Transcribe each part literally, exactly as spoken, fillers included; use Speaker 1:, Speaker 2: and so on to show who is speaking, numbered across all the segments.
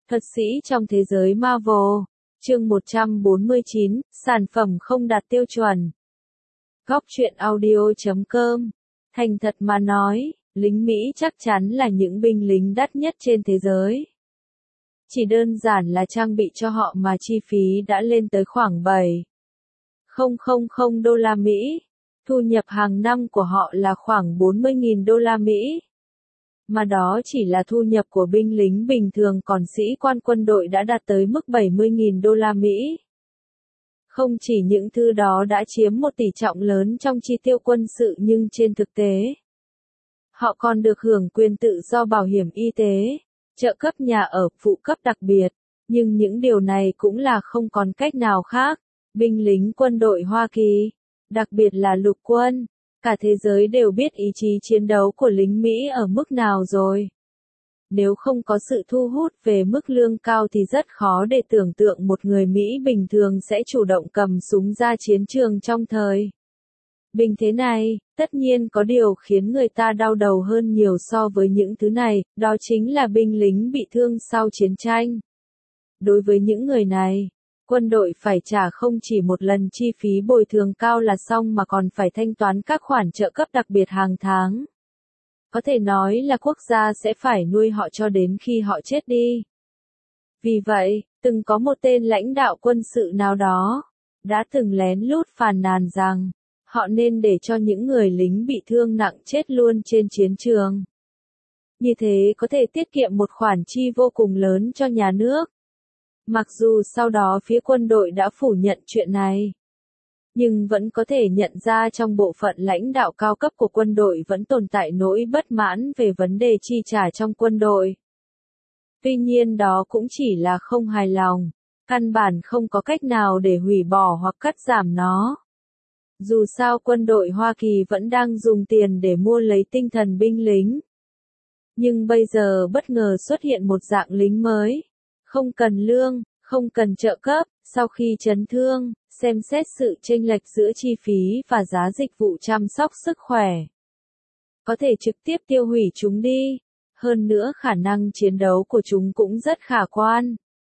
Speaker 1: Thuật sĩ trong thế giới Marvel, chương một trăm bốn mươi chín, sản phẩm không đạt tiêu chuẩn. Góc truyện audio chấm com. Thành thật mà nói, lính Mỹ chắc chắn là những binh lính đắt nhất trên thế giới. Chỉ đơn giản là trang bị cho họ mà chi phí đã lên tới khoảng bảy nghìn đô la Mỹ. Thu nhập hàng năm của họ là khoảng bốn mươi nghìn đô la Mỹ. Mà đó chỉ là thu nhập của binh lính bình thường, còn sĩ quan quân đội đã đạt tới mức bảy mươi nghìn đô la Mỹ. Không chỉ những thứ đó đã chiếm một tỷ trọng lớn trong chi tiêu quân sự, nhưng trên thực tế, họ còn được hưởng quyền tự do bảo hiểm y tế, trợ cấp nhà ở, phụ cấp đặc biệt. Nhưng những điều này cũng là không còn cách nào khác. Binh lính quân đội Hoa Kỳ, đặc biệt là lục quân, cả thế giới đều biết ý chí chiến đấu của lính Mỹ ở mức nào rồi. Nếu không có sự thu hút về mức lương cao thì rất khó để tưởng tượng một người Mỹ bình thường sẽ chủ động cầm súng ra chiến trường trong thời bình thế này. Tất nhiên có điều khiến người ta đau đầu hơn nhiều so với những thứ này, đó chính là binh lính bị thương sau chiến tranh. Đối với những người này, quân đội phải trả không chỉ một lần chi phí bồi thường cao là xong mà còn phải thanh toán các khoản trợ cấp đặc biệt hàng tháng. Có thể nói là quốc gia sẽ phải nuôi họ cho đến khi họ chết đi. Vì vậy, từng có một tên lãnh đạo quân sự nào đó đã từng lén lút phàn nàn rằng họ nên để cho những người lính bị thương nặng chết luôn trên chiến trường. Như thế có thể tiết kiệm một khoản chi vô cùng lớn cho nhà nước. Mặc dù sau đó phía quân đội đã phủ nhận chuyện này, nhưng vẫn có thể nhận ra trong bộ phận lãnh đạo cao cấp của quân đội vẫn tồn tại nỗi bất mãn về vấn đề chi trả trong quân đội. Tuy nhiên đó cũng chỉ là không hài lòng, căn bản không có cách nào để hủy bỏ hoặc cắt giảm nó. Dù sao quân đội Hoa Kỳ vẫn đang dùng tiền để mua lấy tinh thần binh lính. Nhưng bây giờ bất ngờ xuất hiện một dạng lính mới. Không cần lương, không cần trợ cấp, sau khi chấn thương, xem xét sự chênh lệch giữa chi phí và giá dịch vụ chăm sóc sức khỏe. Có thể trực tiếp tiêu hủy chúng đi. Hơn nữa khả năng chiến đấu của chúng cũng rất khả quan.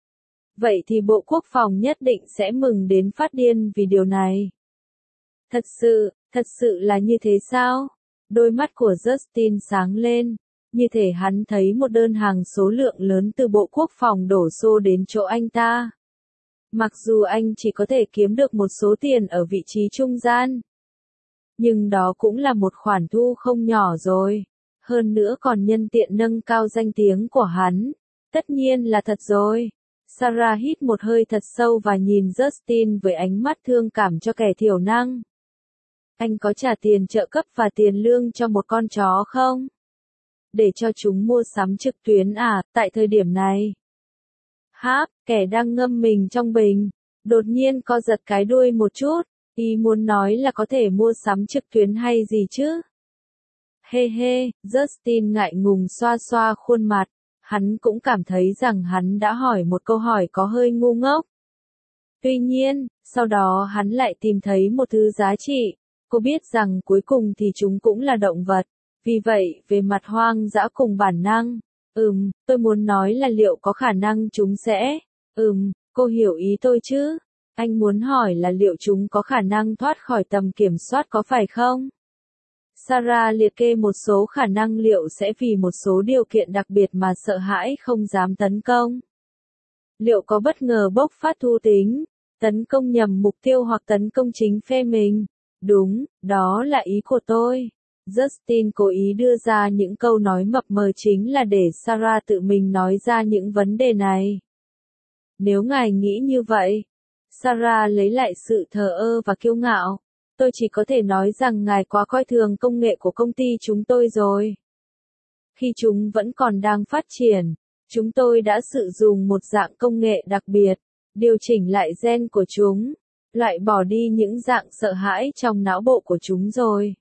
Speaker 1: Vậy thì Bộ Quốc phòng nhất định sẽ mừng đến phát điên vì điều này. Thật sự, thật sự là như thế sao? Đôi mắt của Justin sáng lên. Như thể hắn thấy một đơn hàng số lượng lớn từ Bộ Quốc phòng đổ xô đến chỗ anh ta. Mặc dù anh chỉ có thể kiếm được một số tiền ở vị trí trung gian, nhưng đó cũng là một khoản thu không nhỏ rồi. Hơn nữa còn nhân tiện nâng cao danh tiếng của hắn. Tất nhiên là thật rồi. Sarah hít một hơi thật sâu và nhìn Justin với ánh mắt thương cảm cho kẻ thiểu năng. Anh có trả tiền trợ cấp và tiền lương cho một con chó không? Để cho chúng mua sắm trực tuyến à, tại thời điểm này? Háp, kẻ đang ngâm mình trong bình, đột nhiên co giật cái đuôi một chút, ý muốn nói là có thể mua sắm trực tuyến hay gì chứ? Hê hê, Justin ngại ngùng xoa xoa khuôn mặt, hắn cũng cảm thấy rằng hắn đã hỏi một câu hỏi có hơi ngu ngốc. Tuy nhiên, sau đó hắn lại tìm thấy một thứ giá trị, cô biết rằng cuối cùng thì chúng cũng là động vật. Vì vậy, về mặt hoang dã cùng bản năng, ừm, tôi muốn nói là liệu có khả năng chúng sẽ, ừm, cô hiểu ý tôi chứ? Anh muốn hỏi là liệu chúng có khả năng thoát khỏi tầm kiểm soát có phải không? Sarah liệt kê một số khả năng liệu sẽ vì một số điều kiện đặc biệt mà sợ hãi không dám tấn công. Liệu có bất ngờ bộc phát thú tính, tấn công nhầm mục tiêu hoặc tấn công chính phe mình? Đúng, đó là ý của tôi. Justin cố ý đưa ra những câu nói mập mờ chính là để Sarah tự mình nói ra những vấn đề này. Nếu ngài nghĩ như vậy, Sarah lấy lại sự thờ ơ và kiêu ngạo. Tôi chỉ có thể nói rằng ngài quá coi thường công nghệ của công ty chúng tôi rồi. Khi chúng vẫn còn đang phát triển, chúng tôi đã sử dụng một dạng công nghệ đặc biệt, điều chỉnh lại gen của chúng, loại bỏ đi những dạng sợ hãi trong não bộ của chúng rồi.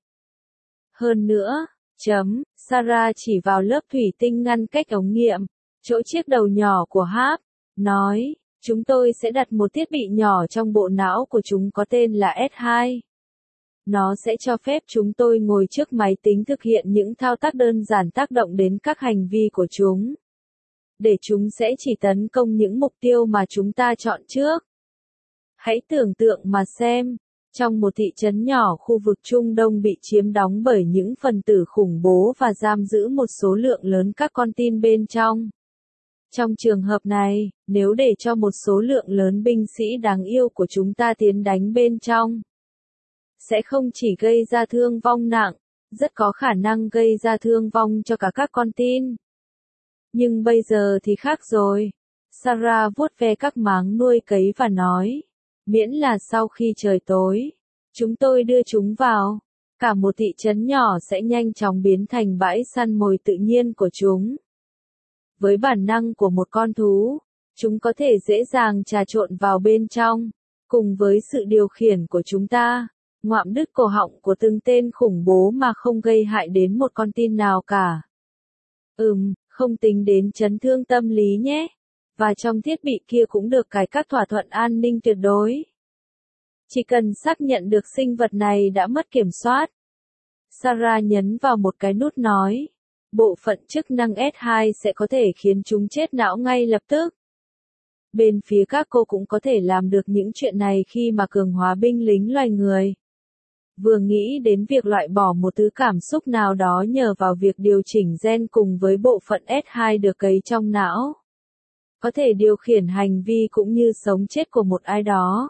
Speaker 1: Hơn nữa, chấm, Sarah chỉ vào lớp thủy tinh ngăn cách ống nghiệm, chỗ chiếc đầu nhỏ của Háp, nói, chúng tôi sẽ đặt một thiết bị nhỏ trong bộ não của chúng có tên là S hai. Nó sẽ cho phép chúng tôi ngồi trước máy tính thực hiện những thao tác đơn giản tác động đến các hành vi của chúng. để chúng sẽ chỉ tấn công những mục tiêu mà chúng ta chọn trước. Hãy tưởng tượng mà xem, trong một thị trấn nhỏ khu vực Trung Đông bị chiếm đóng bởi những phần tử khủng bố và giam giữ một số lượng lớn các con tin bên trong. Trong trường hợp này, nếu để cho một số lượng lớn binh sĩ đáng yêu của chúng ta tiến đánh bên trong, sẽ không chỉ gây ra thương vong nặng, rất có khả năng gây ra thương vong cho cả các con tin. Nhưng bây giờ thì khác rồi. Sarah vuốt ve các máng nuôi cấy và nói, miễn là sau khi trời tối, chúng tôi đưa chúng vào, cả một thị trấn nhỏ sẽ nhanh chóng biến thành bãi săn mồi tự nhiên của chúng. Với bản năng của một con thú, chúng có thể dễ dàng trà trộn vào bên trong, cùng với sự điều khiển của chúng ta, ngoạm đứt cổ họng của từng tên khủng bố mà không gây hại đến một con tin nào cả. Ừm, không tính đến chấn thương tâm lý nhé. Và trong thiết bị kia cũng được cài các thỏa thuận an ninh tuyệt đối. Chỉ cần xác nhận được sinh vật này đã mất kiểm soát. Sarah nhấn vào một cái nút nói, bộ phận chức năng S hai sẽ có thể khiến chúng chết não ngay lập tức. Bên phía các cô cũng có thể làm được những chuyện này khi mà cường hóa binh lính loài người. Vừa nghĩ đến việc loại bỏ một thứ cảm xúc nào đó nhờ vào việc điều chỉnh gen cùng với bộ phận S hai được cấy trong não. Có thể điều khiển hành vi cũng như sống chết của một ai đó.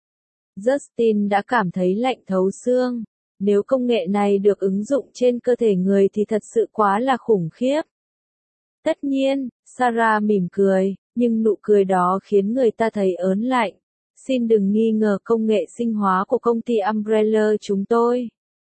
Speaker 1: Justin đã cảm thấy lạnh thấu xương. Nếu công nghệ này được ứng dụng trên cơ thể người thì thật sự quá là khủng khiếp. Tất nhiên, Sarah mỉm cười, nhưng nụ cười đó khiến người ta thấy ớn lạnh. Xin đừng nghi ngờ công nghệ sinh hóa của công ty Umbrella chúng tôi.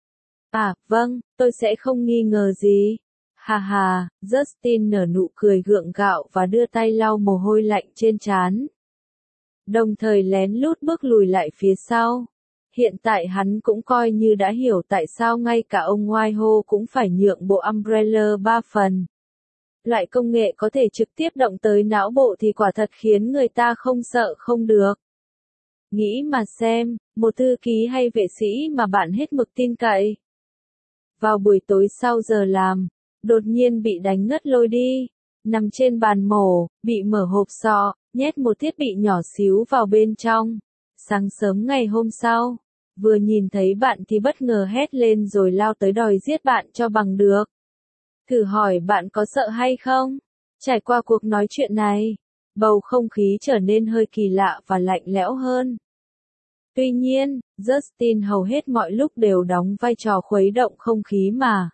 Speaker 1: À, vâng, tôi sẽ không nghi ngờ gì. Hà hà, Justin nở nụ cười gượng gạo và đưa tay lau mồ hôi lạnh trên trán. Đồng thời lén lút bước lùi lại phía sau. Hiện tại hắn cũng coi như đã hiểu tại sao ngay cả ông Whitehall cũng phải nhượng bộ Umbrella ba phần. Loại công nghệ có thể trực tiếp động tới não bộ thì quả thật khiến người ta không sợ không được. Nghĩ mà xem, một thư ký hay vệ sĩ mà bạn hết mực tin cậy. Vào buổi tối sau giờ làm, đột nhiên bị đánh ngất lôi đi, nằm trên bàn mổ, bị mở hộp sọ, nhét một thiết bị nhỏ xíu vào bên trong. Sáng sớm ngày hôm sau, vừa nhìn thấy bạn thì bất ngờ hét lên rồi lao tới đòi giết bạn cho bằng được. Thử hỏi bạn có sợ hay không? Trải qua cuộc nói chuyện này, bầu không khí trở nên hơi kỳ lạ và lạnh lẽo hơn. Tuy nhiên, Justin hầu hết mọi lúc đều đóng vai trò khuấy động không khí mà.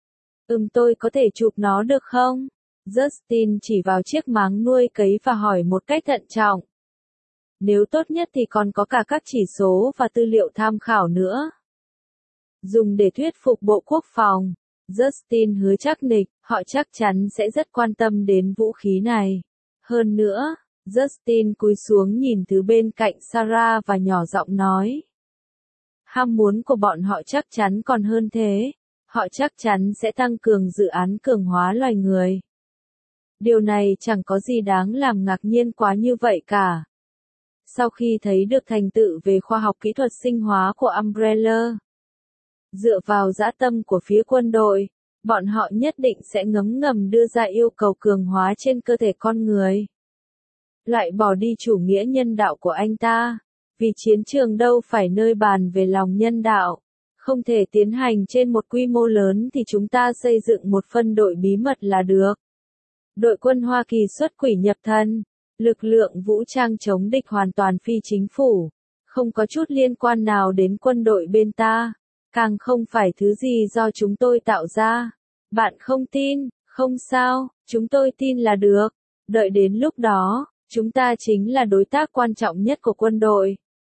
Speaker 1: Ừm tôi có thể chụp nó được không? Justin chỉ vào chiếc máng nuôi cấy và hỏi một cách thận trọng. Nếu tốt nhất thì còn có cả các chỉ số và tư liệu tham khảo nữa. Dùng để thuyết phục Bộ Quốc phòng, Justin hứa chắc nịch, họ chắc chắn sẽ rất quan tâm đến vũ khí này. Hơn nữa, Justin cúi xuống nhìn thứ bên cạnh Sarah và nhỏ giọng nói. Ham muốn của bọn họ chắc chắn còn hơn thế. Họ chắc chắn sẽ tăng cường dự án cường hóa loài người. Điều này chẳng có gì đáng làm ngạc nhiên quá như vậy cả. Sau khi thấy được thành tựu về khoa học kỹ thuật sinh hóa của Umbrella, dựa vào dã tâm của phía quân đội, bọn họ nhất định sẽ ngấm ngầm đưa ra yêu cầu cường hóa trên cơ thể con người. Loại bỏ đi chủ nghĩa nhân đạo của anh ta, vì chiến trường đâu phải nơi bàn về lòng nhân đạo, không thể tiến hành trên một quy mô lớn thì chúng ta xây dựng một phân đội bí mật là được. Đội quân Hoa Kỳ xuất quỷ nhập thần, lực lượng vũ trang chống địch hoàn toàn phi chính phủ, không có chút liên quan nào đến quân đội bên ta, càng không phải thứ gì do chúng tôi tạo ra. Bạn không tin, không sao, chúng tôi tin là được. Đợi đến lúc đó, chúng ta chính là đối tác quan trọng nhất của quân đội.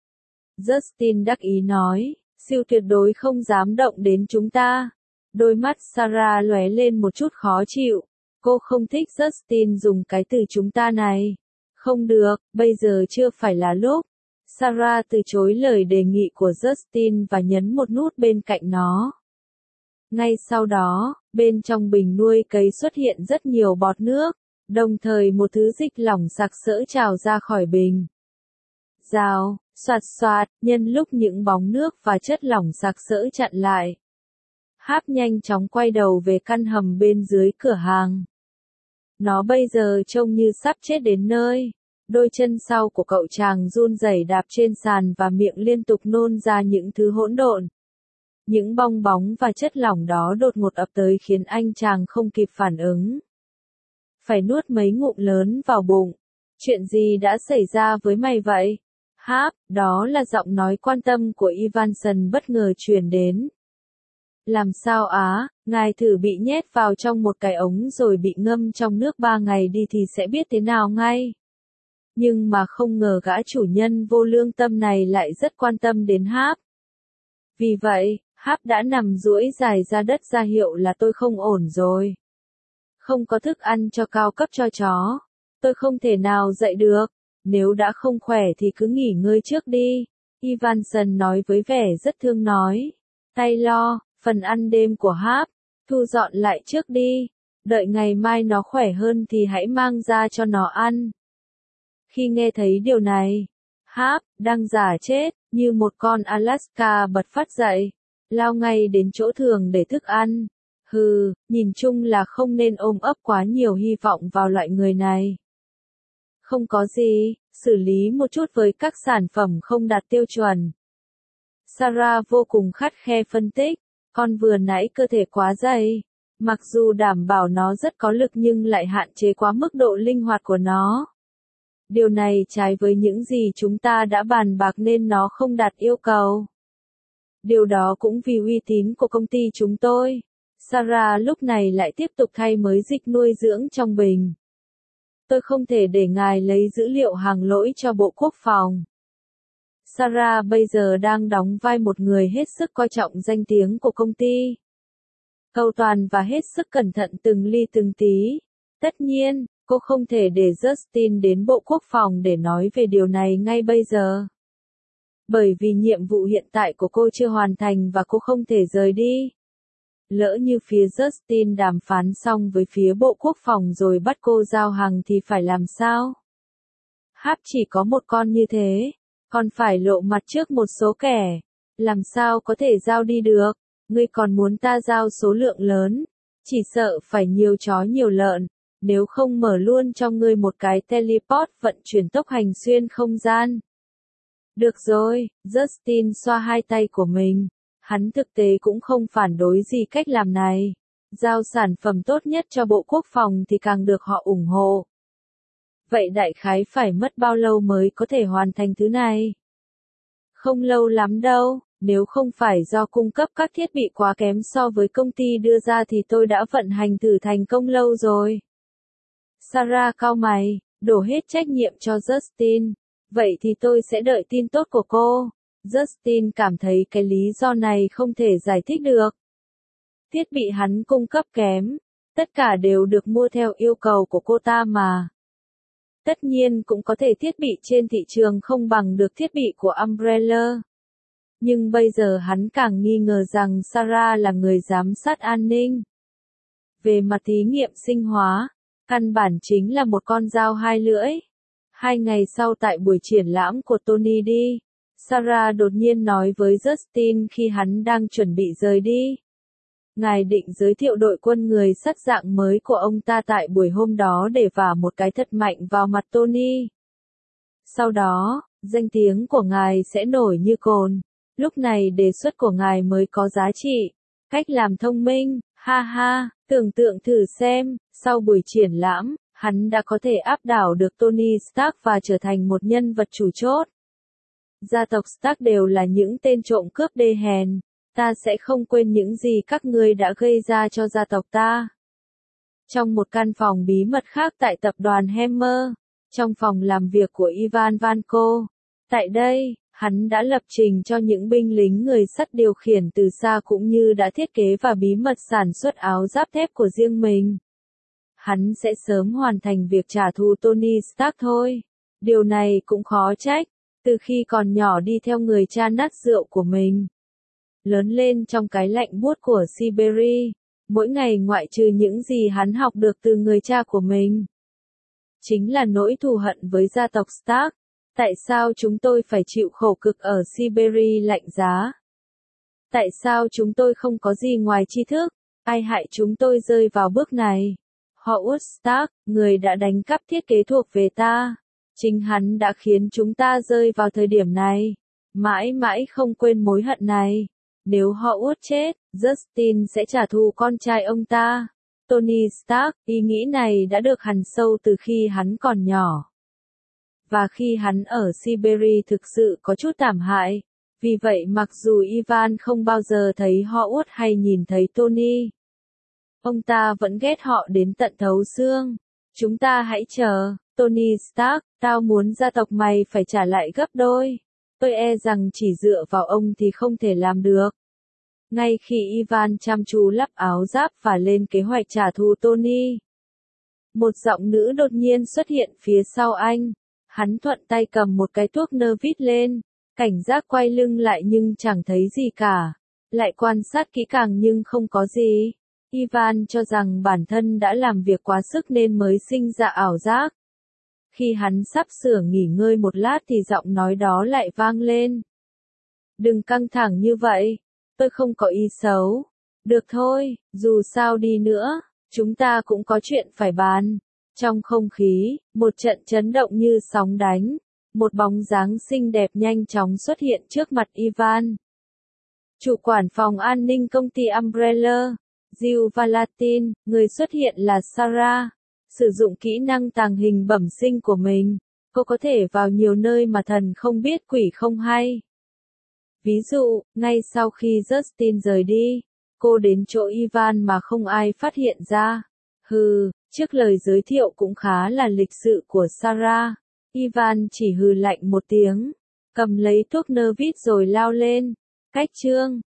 Speaker 1: Justin đắc ý nói, siêu tuyệt đối không dám động đến chúng ta. Đôi mắt Sarah lóe lên một chút khó chịu. Cô không thích Justin dùng cái từ chúng ta này. Không được, bây giờ chưa phải là lúc. Sarah từ chối lời đề nghị của Justin và nhấn một nút bên cạnh nó. Ngay sau đó, bên trong bình nuôi cấy xuất hiện rất nhiều bọt nước, đồng thời một thứ dịch lỏng sặc sỡ trào ra khỏi bình. Rào, xoạt xoạt, nhân lúc những bóng nước và chất lỏng sặc sỡ chặn lại. Háp nhanh chóng quay đầu về căn hầm bên dưới cửa hàng. Nó bây giờ trông như sắp chết đến nơi. Đôi chân sau của cậu chàng run rẩy đạp trên sàn và miệng liên tục nôn ra những thứ hỗn độn. Những bong bóng và chất lỏng đó đột ngột ập tới khiến anh chàng không kịp phản ứng. Phải nuốt mấy ngụm lớn vào bụng. Chuyện gì đã xảy ra với mày vậy? Háp, đó là giọng nói quan tâm của Ivanson bất ngờ truyền đến. Làm sao á, ngài thử bị nhét vào trong một cái ống rồi bị ngâm trong nước ba ngày đi thì sẽ biết thế nào ngay. Nhưng mà không ngờ gã chủ nhân vô lương tâm này lại rất quan tâm đến Háp. Vì vậy, Háp đã nằm duỗi dài ra đất ra hiệu là tôi không ổn rồi. Không có thức ăn cho cao cấp cho chó. Tôi không thể nào dậy được. Nếu đã không khỏe thì cứ nghỉ ngơi trước đi. Ivanson nói với vẻ rất thương nói. Tay lo, phần ăn đêm của Háp, thu dọn lại trước đi. Đợi ngày mai nó khỏe hơn thì hãy mang ra cho nó ăn. Khi nghe thấy điều này, Háp, đang giả chết, như một con Alaska bật phát dậy, lao ngay đến chỗ thường để thức ăn. Hừ, nhìn chung là không nên ôm ấp quá nhiều hy vọng vào loại người này. Không có gì, xử lý một chút với các sản phẩm không đạt tiêu chuẩn. Sarah vô cùng khắt khe phân tích, con vừa nãy cơ thể quá dày. Mặc dù đảm bảo nó rất có lực nhưng lại hạn chế quá mức độ linh hoạt của nó. Điều này trái với những gì chúng ta đã bàn bạc nên nó không đạt yêu cầu. Điều đó cũng vì uy tín của công ty chúng tôi. Sarah lúc này lại tiếp tục thay mới dịch nuôi dưỡng trong bình. Tôi không thể để ngài lấy dữ liệu hàng lỗi cho Bộ Quốc phòng. Sarah bây giờ đang đóng vai một người hết sức coi trọng danh tiếng của công ty. Cầu toàn và hết sức cẩn thận từng ly từng tí. Tất nhiên, cô không thể để Justin đến Bộ Quốc phòng để nói về điều này ngay bây giờ. Bởi vì nhiệm vụ hiện tại của cô chưa hoàn thành và cô không thể rời đi. Lỡ như phía Justin đàm phán xong với phía Bộ Quốc phòng rồi bắt cô giao hàng thì phải làm sao? Háp chỉ có một con như thế, còn phải lộ mặt trước một số kẻ. Làm sao có thể giao đi được? Ngươi còn muốn ta giao số lượng lớn? Chỉ sợ phải nhiều chó nhiều lợn, nếu không mở luôn cho ngươi một cái teleport vận chuyển tốc hành xuyên không gian. Được rồi, Justin xoa hai tay của mình. Hắn thực tế cũng không phản đối gì cách làm này. Giao sản phẩm tốt nhất cho Bộ Quốc phòng thì càng được họ ủng hộ. Vậy đại khái phải mất bao lâu mới có thể hoàn thành thứ này? Không lâu lắm đâu, nếu không phải do cung cấp các thiết bị quá kém so với công ty đưa ra thì tôi đã vận hành thử thành công lâu rồi. Sarah cau mày, đổ hết trách nhiệm cho Justin. Vậy thì tôi sẽ đợi tin tốt của cô. Justin cảm thấy cái lý do này không thể giải thích được. Thiết bị hắn cung cấp kém. Tất cả đều được mua theo yêu cầu của cô ta mà. Tất nhiên cũng có thể thiết bị trên thị trường không bằng được thiết bị của Umbrella. Nhưng bây giờ hắn càng nghi ngờ rằng Sarah là người giám sát an ninh. Về mặt thí nghiệm sinh hóa, căn bản chính là một con dao hai lưỡi. Hai ngày sau tại buổi triển lãm của Tony D, Sarah đột nhiên nói với Justin khi hắn đang chuẩn bị rời đi. Ngài định giới thiệu đội quân người sắt dạng mới của ông ta tại buổi hôm đó để vả một cái thật mạnh vào mặt Tony. Sau đó, danh tiếng của ngài sẽ nổi như cồn. Lúc này đề xuất của ngài mới có giá trị. Cách làm thông minh, ha ha, tưởng tượng thử xem, sau buổi triển lãm, hắn đã có thể áp đảo được Tony Stark và trở thành một nhân vật chủ chốt. Gia tộc Stark đều là những tên trộm cướp đê hèn. Ta sẽ không quên những gì các ngươi đã gây ra cho gia tộc ta. Trong một căn phòng bí mật khác tại tập đoàn Hammer, trong phòng làm việc của Ivan Vanko, tại đây, hắn đã lập trình cho những binh lính người sắt điều khiển từ xa cũng như đã thiết kế và bí mật sản xuất áo giáp thép của riêng mình. Hắn sẽ sớm hoàn thành việc trả thù Tony Stark thôi. Điều này cũng khó trách, từ khi còn nhỏ đi theo người cha nát rượu của mình. Lớn lên trong cái lạnh buốt của Siberia, mỗi ngày ngoại trừ những gì hắn học được từ người cha của mình. Chính là nỗi thù hận với gia tộc Stark. Tại sao chúng tôi phải chịu khổ cực ở Siberia lạnh giá? Tại sao chúng tôi không có gì ngoài tri thức? Ai hại chúng tôi rơi vào bước này? Howard Stark, người đã đánh cắp thiết kế thuộc về ta. Chính hắn đã khiến chúng ta rơi vào thời điểm này. Mãi mãi không quên mối hận này. Nếu Howard chết, Justin sẽ trả thù con trai ông ta. Tony Stark, ý nghĩ này đã được hằn sâu từ khi hắn còn nhỏ. Và khi hắn ở Siberia thực sự có chút thảm hại. Vì vậy mặc dù Ivan không bao giờ thấy Howard hay nhìn thấy Tony, ông ta vẫn ghét họ đến tận thấu xương. Chúng ta hãy chờ, Tony Stark, tao muốn gia tộc mày phải trả lại gấp đôi. Tôi e rằng chỉ dựa vào ông thì không thể làm được. Ngay khi Ivan chăm chú lắp áo giáp và lên kế hoạch trả thù Tony, một giọng nữ đột nhiên xuất hiện phía sau anh. Hắn thuận tay cầm một cái thuốc nơ vít lên, cảnh giác quay lưng lại nhưng chẳng thấy gì cả. Lại quan sát kỹ càng nhưng không có gì. Ivan cho rằng bản thân đã làm việc quá sức nên mới sinh ra ảo giác. Khi hắn sắp sửa nghỉ ngơi một lát thì giọng nói đó lại vang lên. Đừng căng thẳng như vậy, tôi không có ý xấu. Được thôi, dù sao đi nữa, chúng ta cũng có chuyện phải bàn. Trong không khí, một trận chấn động như sóng đánh. Một bóng dáng xinh đẹp nhanh chóng xuất hiện trước mặt Ivan. Chủ quản phòng an ninh công ty Umbrella, Jill Valatin, người xuất hiện là Sarah. Sử dụng kỹ năng tàng hình bẩm sinh của mình, cô có thể vào nhiều nơi mà thần không biết quỷ không hay. Ví dụ, ngay sau khi Justin rời đi, cô đến chỗ Ivan mà không ai phát hiện ra. Hừ, trước lời giới thiệu cũng khá là lịch sự của Sarah, Ivan chỉ hừ lạnh một tiếng, cầm lấy thuốc nơ vít rồi lao lên. Cách chương